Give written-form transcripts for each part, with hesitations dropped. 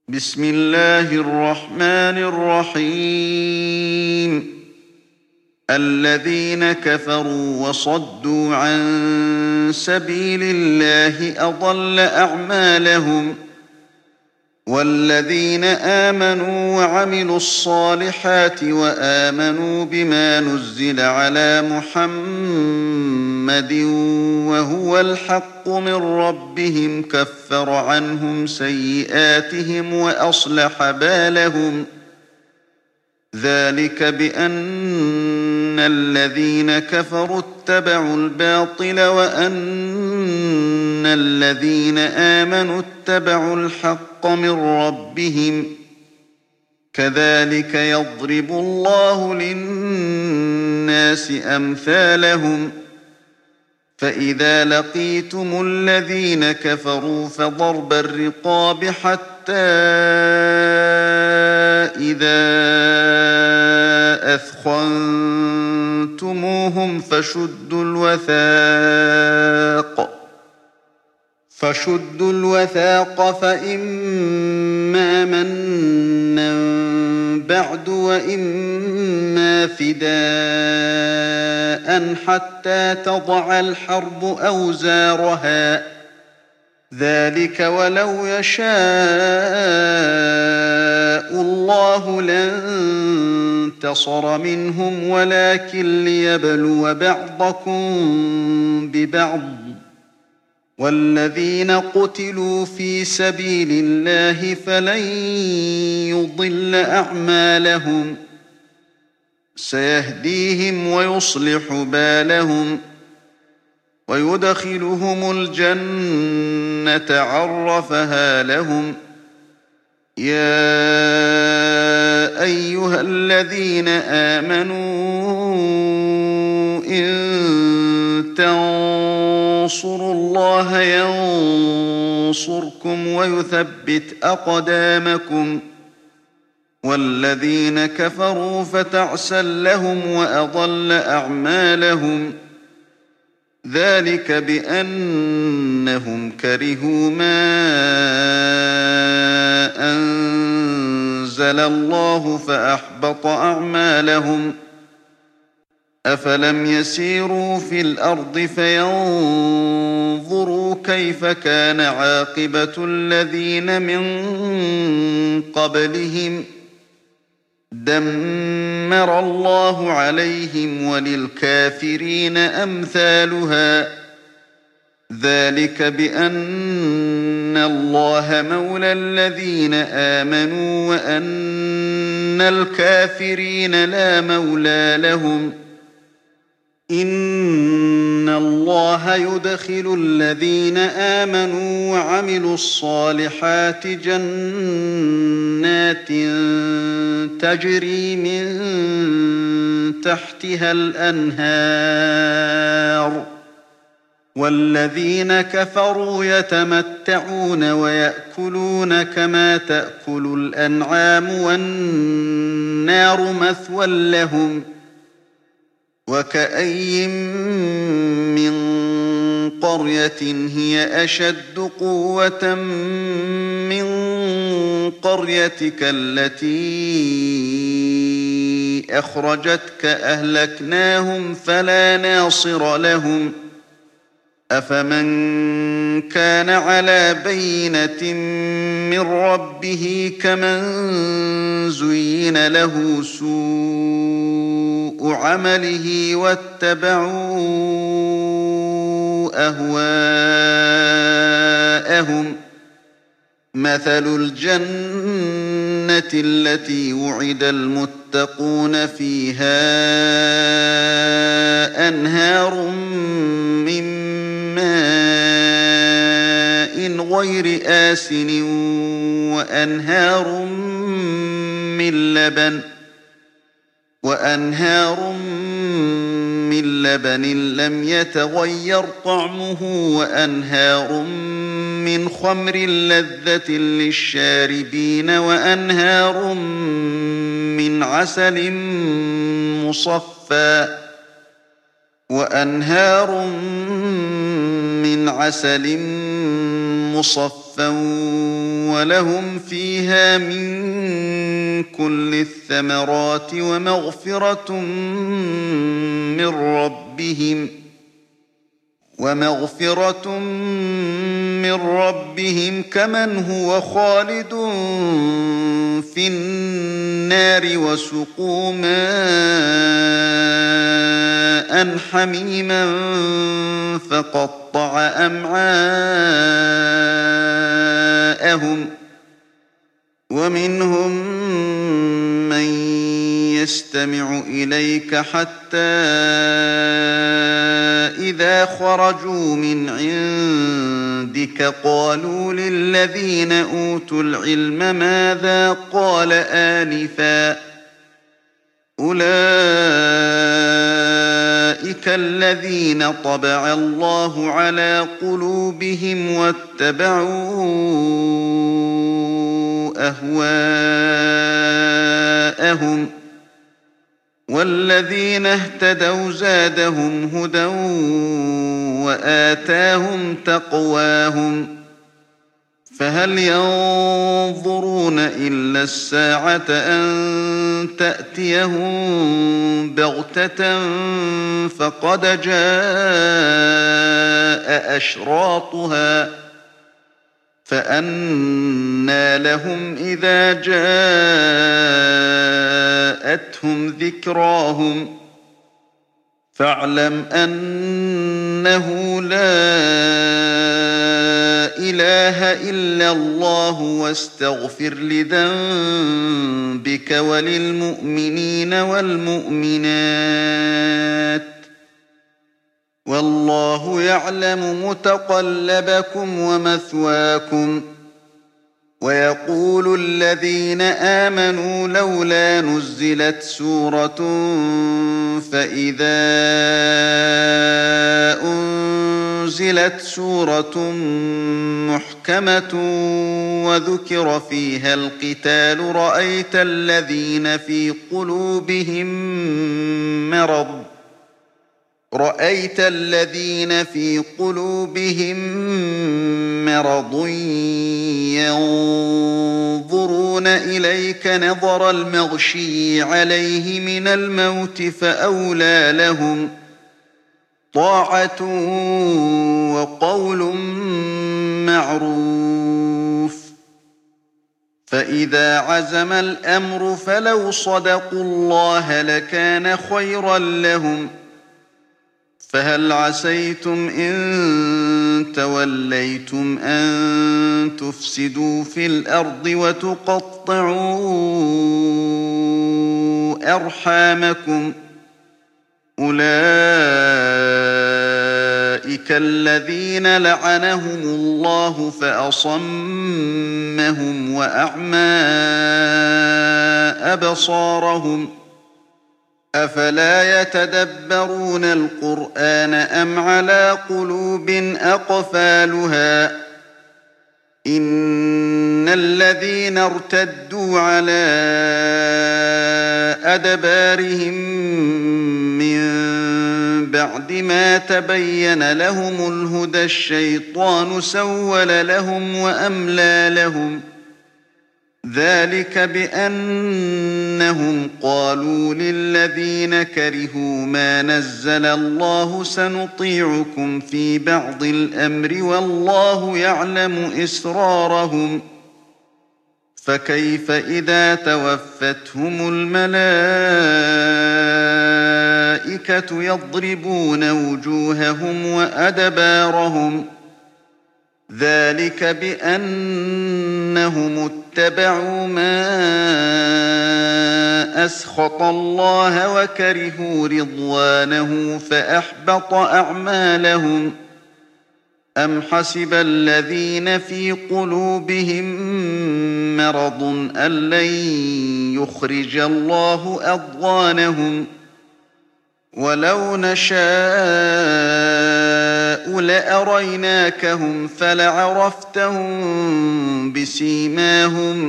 بسم الله الرحمن الرحيم الذين كفروا وصدوا عن سبيل الله أضل أعمالهم والذين آمنوا وعملوا الصالحات وآمنوا بما نزل على محمد وهو الحق من ربهم كفر عنهم سيئاتهم وأصلح بالهم ذلك بأن الذين كفروا اتبعوا الباطل وأن الذين آمنوا اتبعوا الحق من ربهم كذلك يضرب الله للناس أمثالهم فإذا لقيتم الذين كفروا فضرب الرقاب حتى إذا أثخنتموهم فشدوا الوثاق فإما منا بعد وإما فداء حتى تضع الحرب أوزارها ذلك ولو يشاء الله لانتصر منهم ولكن ليبلو بعضكم ببعض والذين قتلوا في سبيل الله فلن يضل أعمالهم سيهديهم ويصلح بالهم ويدخلهم الجنة عرفها لهم يا أيها الذين آمنوا إن تنصروا الله ينصركم ويثبت أقدامكم والذين كفروا فتعسا لهم وأضل أعمالهم ذلك بأنهم كرهوا ما أنزل الله فأحبط أعمالهم أفلم يسيروا في الأرض فينظروا كيف كان عاقبة الذين من قبلهم دمر الله عليهم وللكافرين أمثالها ذلك بأن الله مولى الذين آمنوا وأن الكافرين لا مولى لهم إن الله يدخل الذين آمنوا وعملوا الصالحات جنات تجري من تحتها الأنهار والذين كفروا يتمتعون ويأكلون كما تأكل الأنعام والنار مثوى لهم وكأين من قرية هي أشد قوة من قريتك التي أخرجتك أهلكناهم فلا ناصر لهم أفمن كان على بينة من ربه كمن زين له سوء عمله واتبعوا أهواءهم مثل الجنة التي وعد المتقون فيها أنهار من ماء غير آسن وأنهار من لبن لم يتغير طعمه وأنهار من خمر لذة للشاربين وأنهار من عسل مصفى ولهم فيها من كل الثمرات ومغفرة من ربهم كمن هو خالد في النار وسقوا ماء حميما فقطع أمعاءهم ومنهم من يستمع إليك حتى إذا خرجوا من عندك قالوا للذين أوتوا العلم ماذا قال آنفا أولئك الذين طبع الله على قلوبهم واتبعوا أهواءهم والذين اهتدوا زادهم هدى وآتاهم تقواهم فهل ينظرون إلا الساعة أن تأتيهم بغتة فقد جاء أشراطها فأنى لهم إذا جاءتهم ذكراهم فاعلم أنه لا إله إلا الله واستغفر لذنبك وللمؤمنين والمؤمنات والله يعلم متقلبكم ومثواكم ويقول الذين آمنوا لولا نزلت سورة فإذا أنزلت سورة محكمة وذكر فيها القتال رأيت الذين في قلوبهم مرض ينظرون إليك نظر المغشي عليه من الموت فأولى لهم طاعة وقول معروف فإذا عزم الأمر فلو صدقوا الله لكان خيرا لهم فهل عسيتم إن توليتم أن تفسدوا في الأرض وتقطعوا أرحامكم أولئك الذين لعنهم الله فأصمهم وأعمى أبصارهم أفلا يتدبرون القرآن أم على قلوب أقفالها إن الذين ارتدوا على أدبارهم من بعد ما تبين لهم الهدى الشيطان سول لهم وأملى لهم ذلك بأنهم قالوا للذين كرهوا ما نزل الله سنطيعكم في بعض الأمر والله يعلم إسرارهم فكيف إذا توفتهم الملائكة يضربون وجوههم وأدبارهم ذلك بأنهم اتبعوا ما أسخط الله وكرهوا رضوانه فأحبط أعمالهم أم حسب الذين في قلوبهم مرض أن لن يخرج الله أضغانهم ولو نشاء لأريناكهم فلعرفتهم بسيماهم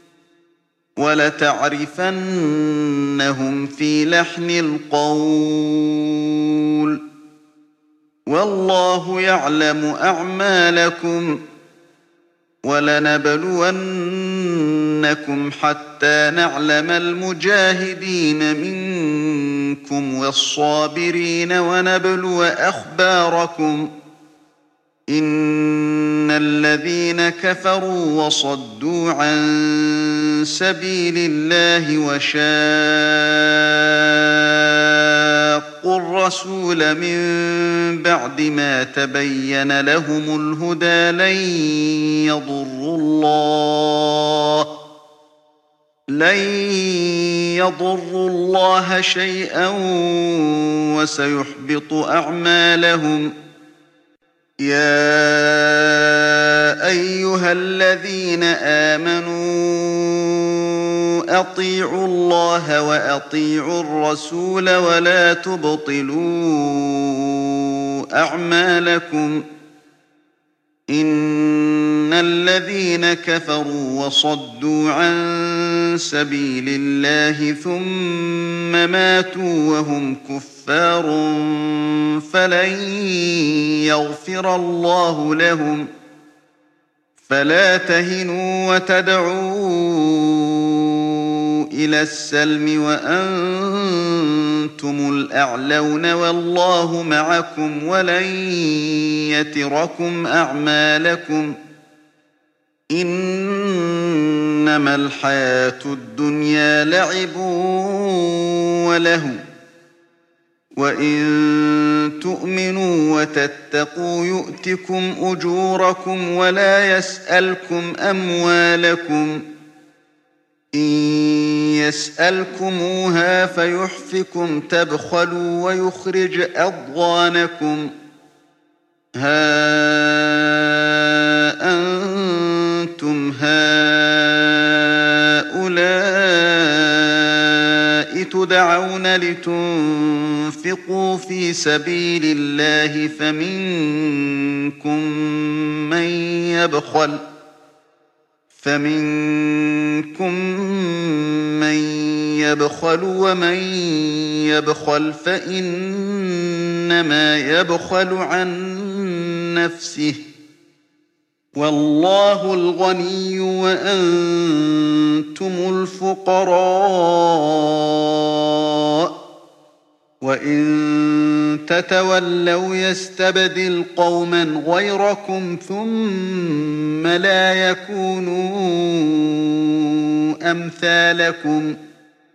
ولتعرفنهم في لحن القول والله يعلم أعمالكم وَلَنَبْلُوَنَّكُمْ حَتَّىٰ نَعْلَمَ الْمُجَاهِدِينَ مِنكُمْ وَالصَّابِرِينَ وَنَبْلُوَ أَخْبَارَكُمْ ۚ إِنَّ الَّذِينَ كَفَرُوا وَصَدُّوا عَن سَبِيلِ اللَّهِ وَشَاقُّوا الرَّسُولَ مِن بَعْدِ مَا تَبَيَّنَ لَهُمُ الْهُدَىٰ لَن يَضُرُّوا اللَّهَ شَيْئًا وَسَيُحْبِطُ أَعْمَالَهُمْ. يَا أَيُّهَا الَّذِينَ آمَنُوا أَطِيعُوا اللَّهَ وَأَطِيعُوا الرَّسُولَ وَلَا تُبْطِلُوا أَعْمَالَكُمْ. إِنَّ الَّذِينَ كَفَرُوا وَصَدُّوا عَن سَبِيلِ اللَّهِ ثُمَّ مَاتُوا وَهُمْ كُفَّارٌ فَلَن يَغْفِرَ اللَّهُ لَهُمْ. فَلَا تَهِنُوا وَتَدْعُوا إِلَى السَّلْمِ وَأَنتُمُ الْأَعْلَوْنَ وَاللَّهُ مَعَكُمْ وَلَن يَتِرَكُمْ أَعْمَالَكُمْ. إِنَّمَا الْحَيَاةُ الدُّنْيَا لَعِبٌ وَلَهْوٌ ۚ وَإِن تُؤْمِنُوا وَتَتَّقُوا يُؤْتِكُمْ أُجُورَكُمْ وَلَا يَسْأَلْكُمْ أَمْوَالَكُمْ. إِن يَسْأَلْكُمُوهَا فَيُحْفِكُمْ تَبْخَلُوا وَيُخْرِجْ أَضْغَانَكُمْ. هَا أَنتُمْ هَٰؤُلَاءِ تُدْعَوْنَ لِتُنفِقُوا فِي سَبِيلِ اللَّهِ فَمِنكُم مَّن يَبْخَلُ وَمَن يَبْخَلْ فَإِنَّمَا يَبْخَلُ عَن نَّفْسِهِ ۚ وَاللَّهُ الْغَنِيُّ وَأَنتُمُ الْفُقَرَاءُ ۚ وَإِن تَتَوَلَّوْا يَسْتَبْدِلْ قَوْمًا غَيْرَكُمْ ثُمَّ لَا يَكُونُوا أَمْثَالَكُمْ.